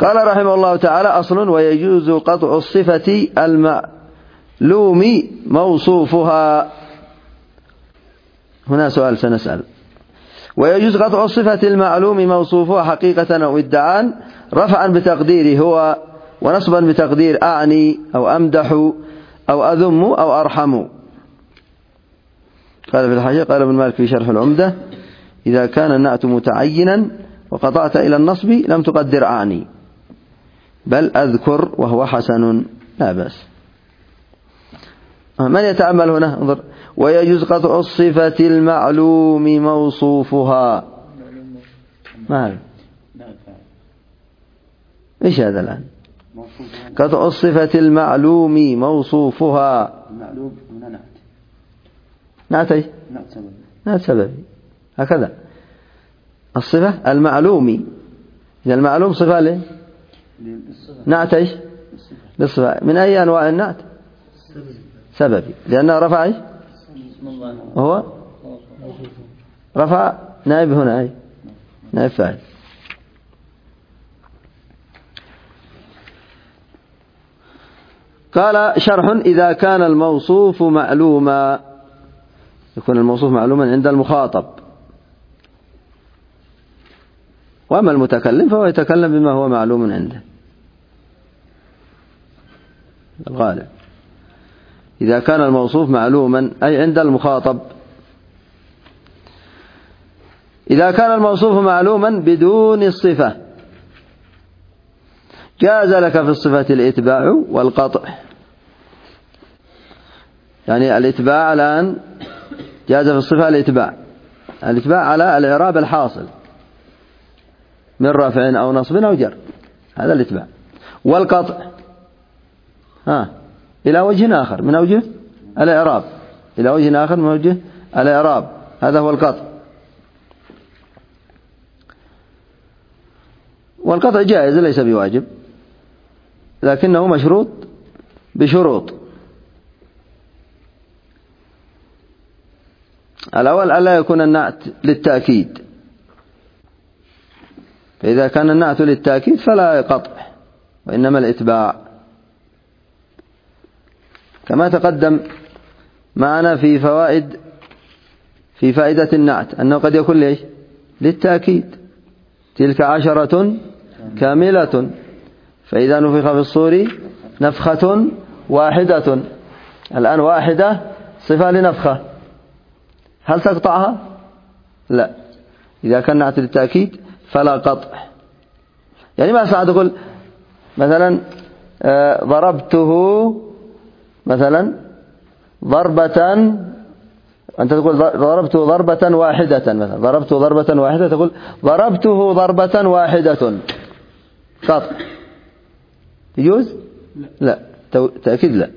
قال رحمه الله تعالى: أصل: ويجوز قطع الصفة المعلوم موصوفها. هنا سؤال سنسأل: ويجوز قطع الصفة المعلوم موصوفها حقيقة أو ادعاء، رفعا بتقدير هو، ونصبا بتقدير أعني أو أمدح أو أذم أو أرحم. قال في الحاشية: قال ابن مالك في شرح العمدة: إذا كان النعت متعينا وقطعت إلى النصب لم تقدر أعني، بل أذكر وهو حسن، لا بأس. من يتأمل هنا؟ انظر: ويجوز قطع الصفة المعلوم موصوفها. ما هذا؟ إيش هذا الآن؟ قطع الصفة المعلوم موصوفها. المعلوم هنا نعت. نعت إيش؟ نعت سببي. هكذا الصفة المعلوم. إذا المعلوم صفة ليه؟ نعت إيش؟ للصفة. من أي أنواع النعت؟ سببي، لأنه رفع إيش؟ هو رفع نائب هنا، أي نائب فاعل. قال: شرح: إذا كان الموصوف معلوما، يكون الموصوف معلوما عند المخاطب، وأما المتكلم فهو يتكلم بما هو معلوم عنده الغالب. إذا كان الموصوف معلوما أي عند المخاطب. إذا كان الموصوف معلوما بدون الصفة جاز لك في الصفة الإتباع والقطع. يعني الإتباع الآن جاز في الصفة الإتباع على الإعراب الحاصل من رفع أو نصب أو جر، هذا الإتباع. والقطع إلى وجه آخر من أوجه الإعراب، إلى وجه آخر من أوجه الإعراب، هذا هو القطع. والقطع جائز ليس بواجب، لكنه مشروط بشروط. الأول: ألا يكون النعت للتأكيد، فإذا كان النعت للتأكيد فلا قطع وإنما الإتباع، كما تقدم معنا في فائدة النعت أنه قد يكون ليش؟ للتأكيد: تلك 10 كاملة، فإذا نفخ في الصور نفخة واحدة. الآن واحدة صفة لنفخة، هل تقطعها؟ لا. إذا كان نعت للتأكيد فلا قطع. يعني ما ساعد تقول مثلا ضربته مثلا ضربة، أنت تقول ضربته ضربة واحدة، مثلا ضربته ضربة واحدة، تقول ضربته ضربة واحدة، قطع يجوز؟ لا. تأكيد لا.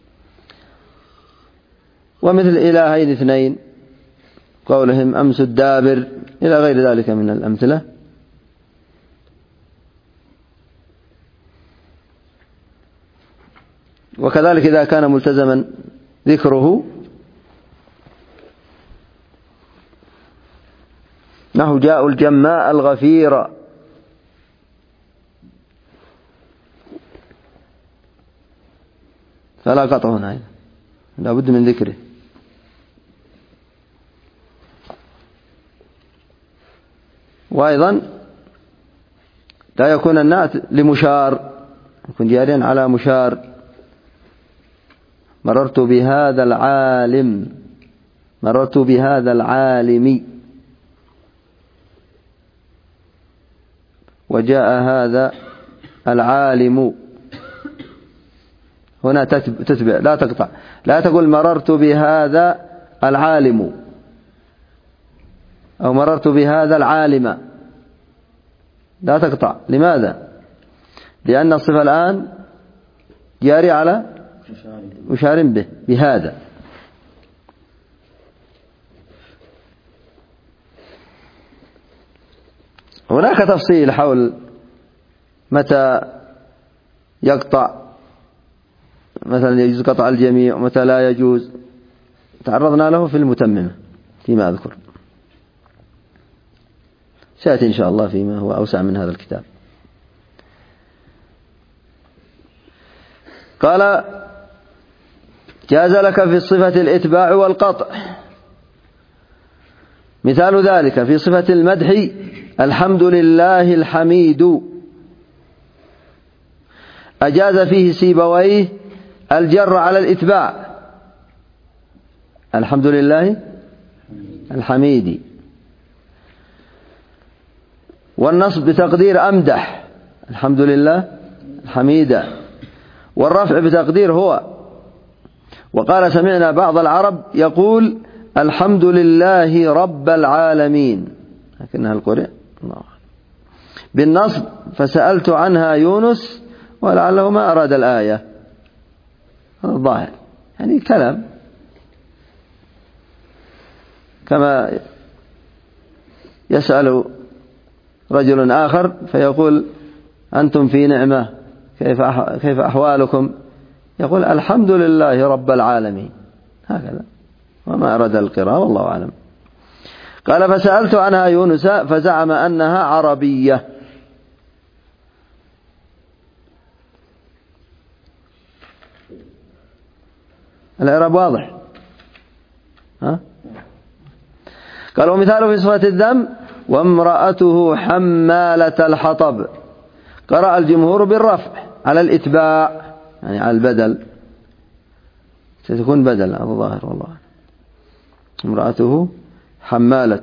ومثل إلهين اثنين، قولهم أمس الدابر، إلى غير ذلك من الأمثلة. وكذلك إذا كان ملتزما ذكره، نحو جاء الجماء الغفير، فلا قطع هنا، لا بد من ذكره. وأيضا لا يكون النعت لمشار، يكون جاريا على مشار: مررت بهذا العالم، مررت بهذا العالم، وجاء هذا العالم. هنا تتبع، لا تقطع، لا تقول مررت بهذا العالم أو مررت بهذا العالم، لا تقطع. لماذا؟ لأن الصفة الآن جاري على مشار به، بهذا. هناك تفصيل حول متى يقطع، مثلا يجوز قطع الجميع ومتى لا يجوز، تعرضنا له في المتممة فيما أذكر، سيأتي إن شاء الله فيما هو أوسع من هذا الكتاب. قال جاز لك في الصفة الإتباع والقطع. مثال ذلك في صفة المدح الحمد لله الحميد، أجاز فيه سيبويه الجر على الإتباع الحمد لله الحميد، والنصب بتقدير أمدح الحمد لله الحميد، والرفع بتقدير هو. وقال سمعنا بعض العرب يقول الحمد لله رب العالمين، لكنها القرآن بالنصب فسألت عنها يونس ولعله ما أراد الآية، هذا الظاهر يعني كلام كما يسأل رجل آخر فيقول أنتم في نعمة كيف أحوالكم، يقول الحمد لله رب العالمين، هكذا وما أراد القراءة والله أعلم. قال فسألت عنها يونس فزعم أنها عربية. الإعراب واضح ها؟ قال ومثاله في صفة الذم وامرأته حمالة الحطب، قرأ الجمهور بالرفع على الإتباع يعني على البدل، ستكون بدل، هذا ظاهر والله. امرأته حمالة.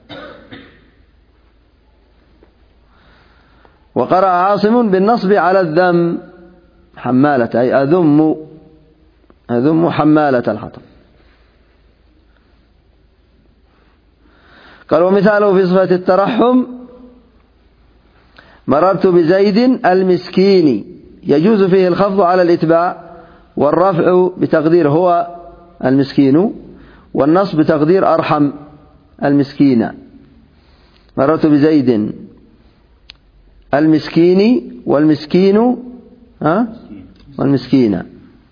وقرأ عاصم بالنصب على الذم حمالة أي أذم حمالة الحطب. قال ومثاله في صفة الترحم مررت بزيد المسكين، يجوز فيه الخفض على الإتباع والرفع بتقدير هو المسكين، والنصب بتقدير أرحم المسكين. مررت بزيد المسكين والمسكين والمسكين.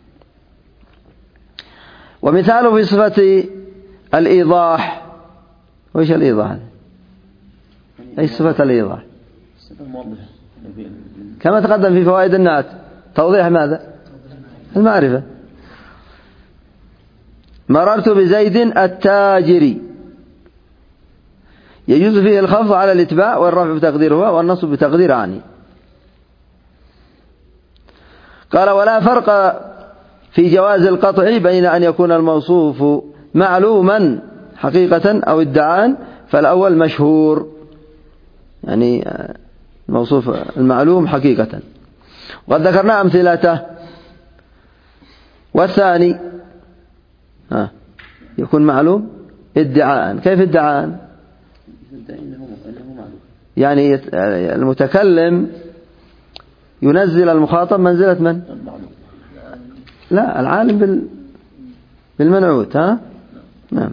ومثاله في صفة الإيضاح، وإيش الإيضاح؟ أي صفة الإيضاح كما تقدم في فوائد النعت، توضيح ماذا؟ المعرفة. مررت بزيد التاجر، يجوز فيه الخفض على الاتباع والرفع بتقدير هو والنصب بتقدير عني. قال ولا فرق في جواز القطع بين أن يكون الموصوف معلوما حقيقة أو ادعاء، فالأول مشهور يعني الموصوف المعلوم حقيقة وقد ذكرنا أمثلته. والثاني يكون معلوم ادعاء. كيف ادعاء؟ يعني المتكلم ينزل المخاطب منزلة من؟ لا، العالم بالمنعوت. نعم.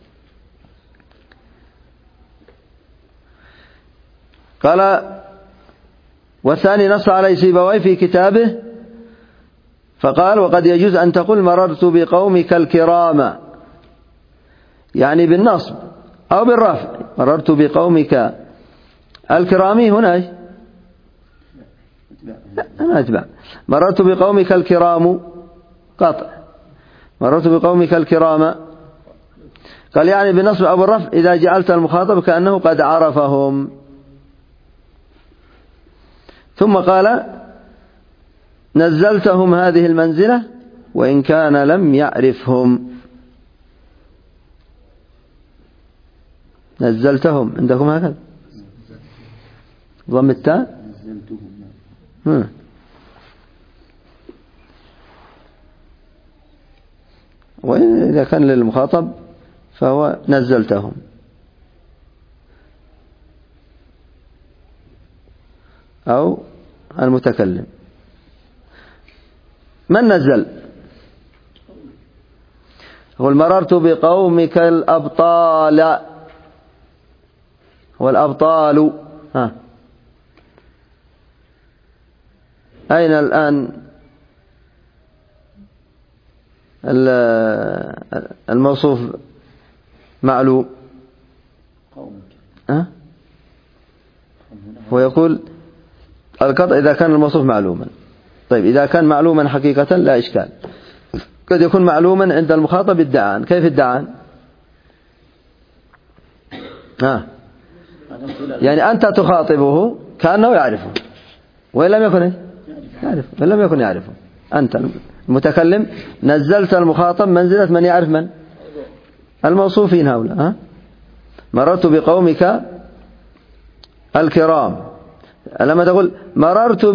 قال والثاني نص عليه سيبويه في كتابه فقال وقد يجوز أن تقول مررت بقومك الكرام، يعني بالنصب أو بالرفع. مررت بقومك الكرامي هنا أنا أتبع. مررت بقومك الكرام قطع. مررت بقومك الكرام قال يعني بالنصب أو بالرفع إذا جعلت المخاطب كأنه قد عرفهم. ثم قال نزلتهم هذه المنزلة وإن كان لم يعرفهم. نزلتهم عندكم هكذا ضم التاء. وإذا كان للمخاطب فهو نزلتهم. أو المتكلم. من نزل؟ قل مررت بقومك الأبطال. والأبطال أين الآن الموصوف معلوم؟ هو يقول القطع إذا كان الموصوف معلوما. طيب إذا كان معلوما حقيقة لا إشكال. قد يكون معلوما عند المخاطب ادعاء. كيف ادعاء؟ يعني أنت تخاطبه كأنه يعرفه وإن لم يكن يعرف، وإن لم يكن يعرفه. أنت المتكلم نزلت المخاطب منزلة من يعرف من الموصوفين هؤلاء. مررت بقومك الكرام، لما تقول مررت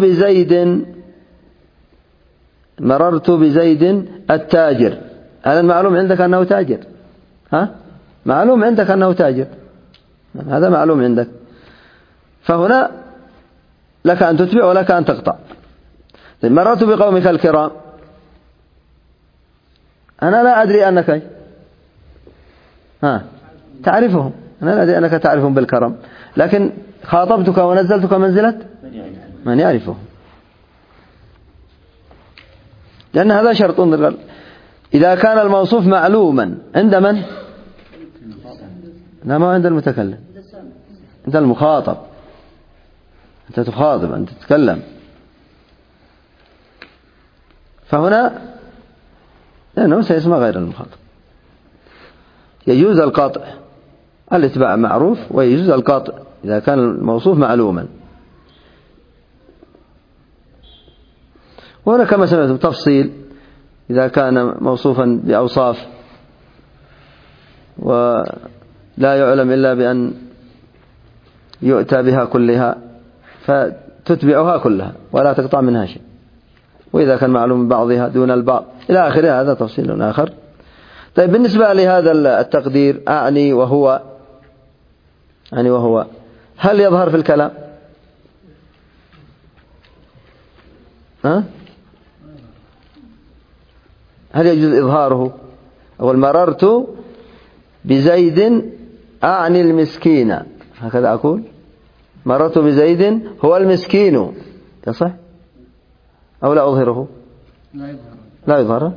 بزيد التاجر، هذا المعلوم عندك أنه تاجر. معلوم عندك أنه تاجر، هذا معلوم عندك، فهنا لك أن تتبع ولك أن تقطع. مررت بقومك الكرام، أنا لا أدري أنك تعرفهم، أنا لا أدري أنك تعرفهم بالكرم، لكن خاطبتك ونزلتك منزلة من يعرفه، لأن هذا شرط. إذا كان الموصوف معلوما عند من؟ لا، ما عند المتكلم، عند المخاطب. أنت تخاطب، أنت تتكلم، فهنا لأنه سيسمى غير المخاطب. يجوز القاطع، الاتباع معروف، ويجوز القاطع إذا كان الموصوف معلوما. وهنا كما سمعت بتفصيل إذا كان موصوفا بأوصاف ولا يعلم إلا بأن يؤتى بها كلها فتتبعها كلها ولا تقطع منها شيء، وإذا كان معلوم بعضها دون البعض إلى آخره، هذا تفصيل آخر. طيب، بالنسبة لهذا التقدير أعني وهو هل يظهر في الكلام؟ هل يجوز إظهاره؟ أقول مررت بزيد أعني المسكين، هكذا أقول مررت بزيد هو المسكين، يصح أو لا أظهره؟ لا يظهر.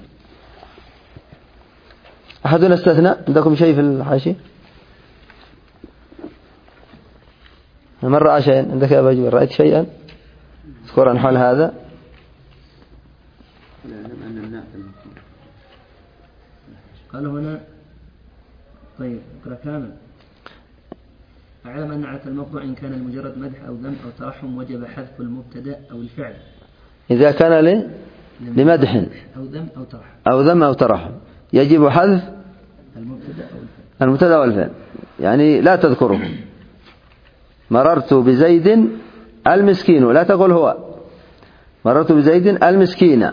أحدنا استثناء؟ عندكم شيء في الحاشية؟ من رأى شيئا؟ عندك يا أبا جبر رأيت شيئا اذكر عن حال هذا؟ قال هنا طيب اقرأ كامل. أعلم أن نعت الموضوع إن كان المجرد مدح أو ذم أو ترحم وجب حذف المبتدأ أو الفعل إذا كان لمدح أو ذم أو ترحم يجب حذف المبتدأ والفعل، يعني لا تذكره. مررت بزيد المسكين، لا تقول هو، مررت بزيد المسكين.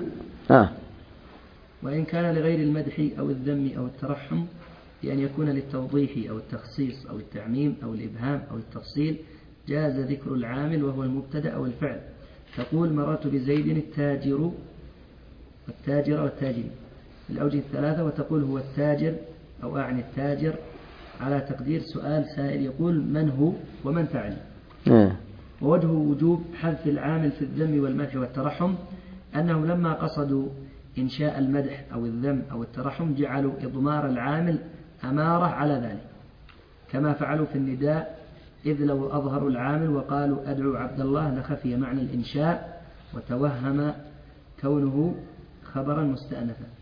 وإن كان لغير المدح أو الذم أو الترحم بأن يكون للتوضيح أو التخصيص أو التعميم أو الإبهام أو التفصيل جاز ذكر العامل وهو المبتدأ أو الفعل. تقول مررت بزيد التاجر والتاجر والتاجر الأوجه الثلاثة، وتقول هو التاجر أو أعني التاجر على تقدير سؤال سائل يقول من هو ومن تعني. ووجه وجوب حذف العامل في الذم والمدح والترحم أنهم لما قصدوا إنشاء المدح أو الذم أو الترحم جعلوا إضمار العامل أمارة على ذلك، كما فعلوا في النداء، إذ لو أظهروا العامل وقالوا أدعو عبد الله لخفي معنى الإنشاء وتوهم كونه خبرا مستأنفا.